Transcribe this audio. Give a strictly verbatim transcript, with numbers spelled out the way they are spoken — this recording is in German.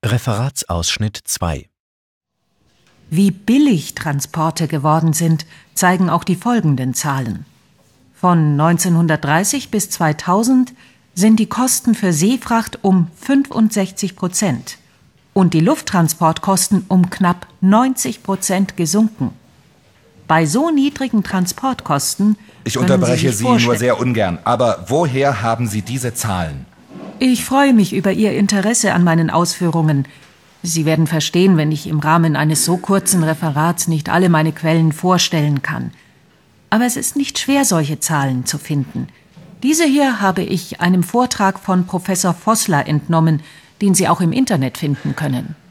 Referatsausschnitt zwei. Wie billig Transporte geworden sind, zeigen auch die folgenden Zahlen. Von neunzehnhundertdreißig bis zweitausend sind die Kosten für Seefracht um fünfundsechzig Prozent und die Lufttransportkosten um knapp neunzig Prozent gesunken. Bei so niedrigen Transportkosten Ich können unterbreche Sie, Sie sich vorstellen- nur sehr ungern, aber woher haben Sie diese Zahlen? Ich freue mich über Ihr Interesse an meinen Ausführungen. Sie werden verstehen, wenn ich im Rahmen eines so kurzen Referats nicht alle meine Quellen vorstellen kann. Aber es ist nicht schwer, solche Zahlen zu finden. Diese hier habe ich einem Vortrag von Professor Vossler entnommen, den Sie auch im Internet finden können.